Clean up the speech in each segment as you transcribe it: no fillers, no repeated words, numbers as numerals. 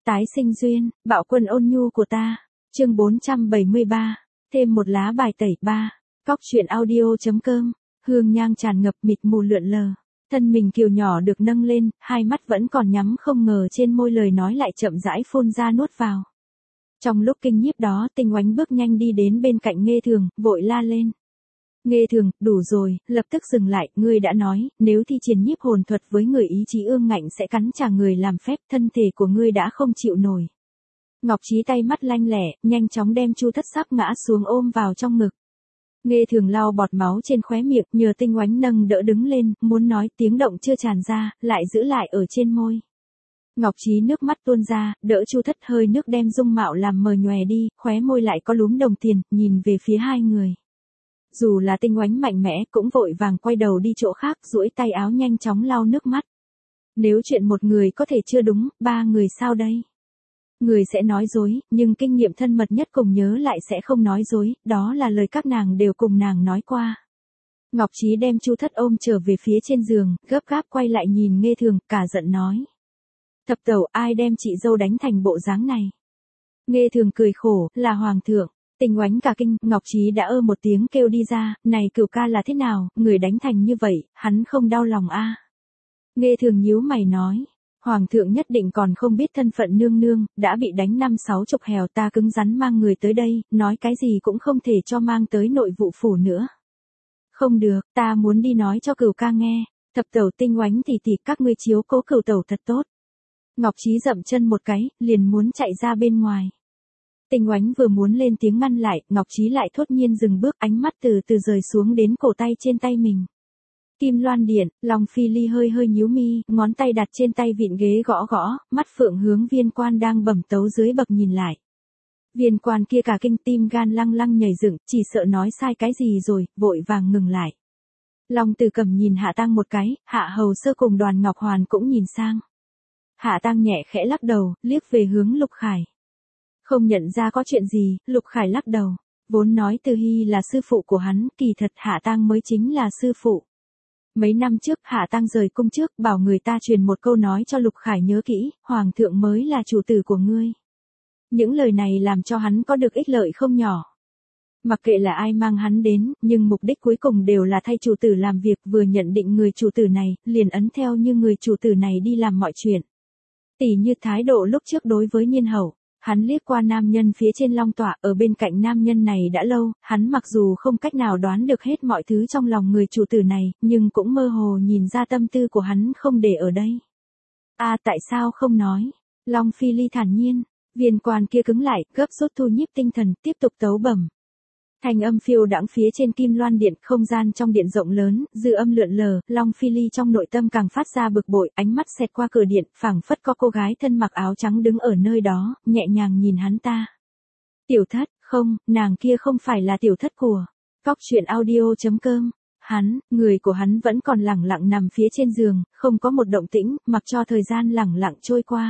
Tái sinh duyên, bạo quân ôn nhu của ta. Chương 473. Thêm một lá bài tẩy 3. Cóc truyện audio.com. Hương nhang tràn ngập mịt mù lượn lờ. Thân mình kiều nhỏ được nâng lên, hai mắt vẫn còn nhắm, không ngờ trên môi lời nói lại chậm rãi phun ra nuốt vào. Trong lúc kinh nhiếp đó, Tinh Oánh bước nhanh đi đến bên cạnh Nghê Thường, vội la lên. Nghê Thường, đủ rồi, lập tức dừng lại, ngươi đã nói, nếu thi triển nhiếp hồn thuật với người ý chí ương ngạnh sẽ cắn trả người làm phép, thân thể của ngươi đã không chịu nổi. Ngọc Trí tay mắt lanh lẹ, nhanh chóng đem Chu Thất sắp ngã xuống ôm vào trong ngực. Nghê Thường lau bọt máu trên khóe miệng, nhờ Tinh Oánh nâng đỡ đứng lên, muốn nói tiếng động chưa tràn ra, lại giữ lại ở trên môi. Ngọc Trí nước mắt tuôn ra, đỡ Chu Thất, hơi nước đem dung mạo làm mờ nhòe đi, khóe môi lại có lúm đồng tiền, nhìn về phía hai người. Dù là Tinh Oánh mạnh mẽ, cũng vội vàng quay đầu đi chỗ khác, duỗi tay áo nhanh chóng lau nước mắt. Nếu chuyện một người có thể chưa đúng, ba người sao đây? Người sẽ nói dối, nhưng kinh nghiệm thân mật nhất cùng nhớ lại sẽ không nói dối, đó là lời các nàng đều cùng nàng nói qua. Ngọc Trí đem Chu Thất ôm trở về phía trên giường, gấp gáp quay lại nhìn Nghê Thường, cả giận nói. Thập tẩu, ai đem chị dâu đánh thành bộ dáng này? Nghê Thường cười khổ, là hoàng thượng. Tinh Oánh cả kinh, Ngọc Trí đã một tiếng kêu đi ra, này Cửu ca là thế nào, người đánh thành như vậy, hắn không đau lòng a? Nghê Thường nhíu mày nói, hoàng thượng nhất định còn không biết thân phận nương nương, đã bị đánh 5-6 chục hèo, ta cứng rắn mang người tới đây, nói cái gì cũng không thể cho mang tới nội vụ phủ nữa. Không được, ta muốn đi nói cho Cửu ca nghe, thập tẩu Tinh Oánh tỷ tỷ, các ngươi chiếu cố Cửu tẩu thật tốt. Ngọc Trí dậm chân một cái, liền muốn chạy ra bên ngoài. Tinh Oánh vừa muốn lên tiếng ngăn lại, Ngọc Trí lại thốt nhiên dừng bước, ánh mắt từ từ rời xuống đến cổ tay trên tay mình. Kim Loan Điện, Long Phi Ly hơi hơi nhíu mi, ngón tay đặt trên tay vịn ghế gõ gõ, mắt phượng hướng Viên Quan đang bẩm tấu dưới bậc nhìn lại. Viên Quan kia cả kinh, tim gan lăng lăng nhảy dựng, chỉ sợ nói sai cái gì rồi, vội vàng ngừng lại. Long Tử Cẩm nhìn Hạ Tang một cái, Hạ Hầu Sơ cùng Đoàn Ngọc Hoàn cũng nhìn sang. Hạ Tang nhẹ khẽ lắc đầu, liếc về hướng Lục Khải. Không nhận ra có chuyện gì, Lục Khải lắc đầu. Vốn nói Từ Hy là sư phụ của hắn, kỳ thật Hạ Tang mới chính là sư phụ. Mấy năm trước Hạ Tang rời cung trước, bảo người ta truyền một câu nói cho Lục Khải nhớ kỹ, hoàng thượng mới là chủ tử của ngươi. Những lời này làm cho hắn có được ích lợi không nhỏ. Mặc kệ là ai mang hắn đến, nhưng mục đích cuối cùng đều là thay chủ tử làm việc, vừa nhận định người chủ tử này, liền ấn theo như người chủ tử này đi làm mọi chuyện. Tỉ như thái độ lúc trước đối với Nhiên Hậu. Hắn liếc qua nam nhân phía trên long tọa, ở bên cạnh nam nhân này đã lâu, hắn mặc dù không cách nào đoán được hết mọi thứ trong lòng người chủ tử này, nhưng cũng mơ hồ nhìn ra tâm tư của hắn không để ở đây. Tại sao không nói? Long Phi Ly thản nhiên, Viên Quan kia cứng lại, gấp rút thu nhiếp tinh thần, tiếp tục tấu bẩm. Thanh âm phiêu đãng phía trên Kim Loan Điện, không gian trong điện rộng lớn, dư âm lượn lờ, Long Phi Ly trong nội tâm càng phát ra bực bội, ánh mắt xẹt qua cửa điện, phảng phất có cô gái thân mặc áo trắng đứng ở nơi đó, nhẹ nhàng nhìn hắn ta. Tiểu Thất, không, nàng kia không phải là tiểu thất của Cóc truyện audio.com. Người của hắn vẫn còn lẳng lặng nằm phía trên giường, không có một động tĩnh, mặc cho thời gian lẳng lặng trôi qua.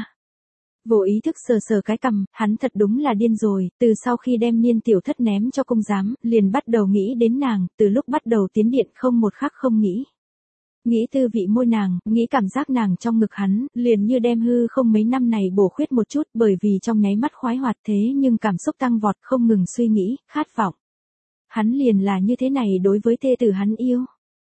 Vô ý thức sờ sờ cái cằm, hắn thật đúng là điên rồi, từ sau khi đem Niên tiểu thất ném cho cung giám, liền bắt đầu nghĩ đến nàng, từ lúc bắt đầu tiến điện không một khắc không nghĩ. Nghĩ tư vị môi nàng, nghĩ cảm giác nàng trong ngực hắn, liền như đem hư không mấy năm này bổ khuyết một chút, bởi vì trong nháy mắt khoái hoạt thế nhưng cảm xúc tăng vọt, không ngừng suy nghĩ, khát vọng. Hắn liền là như thế này đối với thê tử hắn yêu.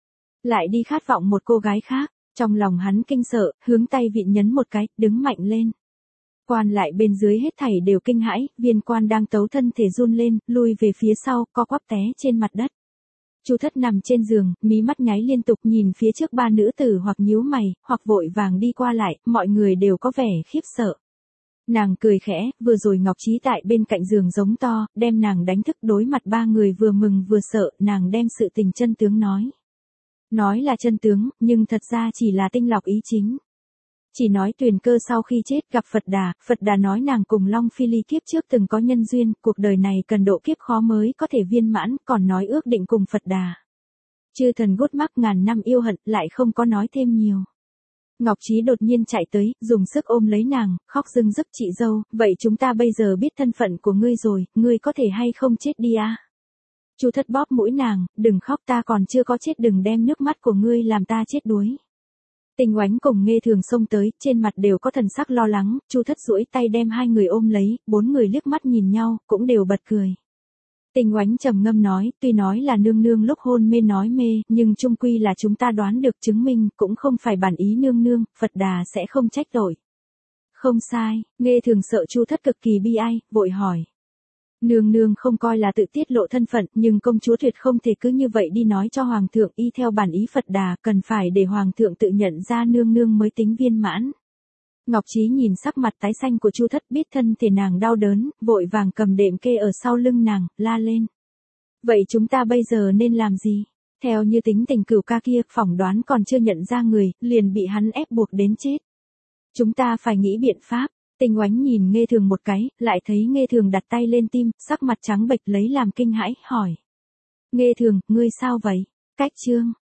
Lại đi khát vọng một cô gái khác, trong lòng hắn kinh sợ, hướng tay vịn nhấn một cái, đứng mạnh lên. Quan lại bên dưới hết thảy đều kinh hãi, Viên Quan đang tấu thân thể run lên, lui về phía sau, co quắp té trên mặt đất. Chu Thất nằm trên giường, mí mắt nháy liên tục, nhìn phía trước ba nữ tử, hoặc nhíu mày, hoặc vội vàng đi qua lại, mọi người đều có vẻ khiếp sợ. Nàng cười khẽ, vừa rồi Ngọc Trí tại bên cạnh giường giống to, đem nàng đánh thức, đối mặt ba người vừa mừng vừa sợ, nàng đem sự tình chân tướng nói. Nói là chân tướng, nhưng thật ra chỉ là tinh lọc ý chính. Chỉ nói Tuyền Cơ sau khi chết gặp Phật Đà nói nàng cùng Long Phi Ly kiếp trước từng có nhân duyên, cuộc đời này cần độ kiếp khó mới có thể viên mãn, còn nói ước định cùng Phật Đà. Chư thần gút mắc ngàn năm yêu hận, lại không có nói thêm nhiều. Ngọc Trí đột nhiên chạy tới, dùng sức ôm lấy nàng, khóc rưng rức, chị dâu, vậy chúng ta bây giờ biết thân phận của ngươi rồi, ngươi có thể hay không chết đi à? Chu Thất bóp mũi nàng, đừng khóc, ta còn chưa có chết, đừng đem nước mắt của ngươi làm ta chết đuối. Tình Oánh cùng Nghê Thường xông tới, trên mặt đều có thần sắc lo lắng, Chu Thất duỗi tay đem hai người ôm lấy, bốn người liếc mắt nhìn nhau, cũng đều bật cười. Tình Oánh trầm ngâm nói, tuy nói là nương nương lúc hôn mê nói mê, nhưng chung quy là chúng ta đoán được chứng minh, cũng không phải bản ý nương nương, Phật Đà sẽ không trách tội. Không sai, Nghê Thường sợ Chu Thất cực kỳ bi ai, vội hỏi. Nương nương không coi là tự tiết lộ thân phận, nhưng công chúa tuyệt không thể cứ như vậy đi nói cho hoàng thượng, y theo bản ý Phật Đà, cần phải để hoàng thượng tự nhận ra nương nương mới tính viên mãn. Ngọc Trí nhìn sắc mặt tái xanh của Chu Thất, biết thân thể nàng đau đớn, vội vàng cầm đệm kê ở sau lưng nàng, la lên. Vậy chúng ta bây giờ nên làm gì? Theo như tính tình Cửu ca kia, phỏng đoán còn chưa nhận ra người, liền bị hắn ép buộc đến chết. Chúng ta phải nghĩ biện pháp. Tình Oánh nhìn Nghê Thường một cái, lại thấy Nghê Thường đặt tay lên tim, sắc mặt trắng bệch lấy làm kinh hãi, hỏi. Nghê Thường, ngươi sao vậy? Cách chương.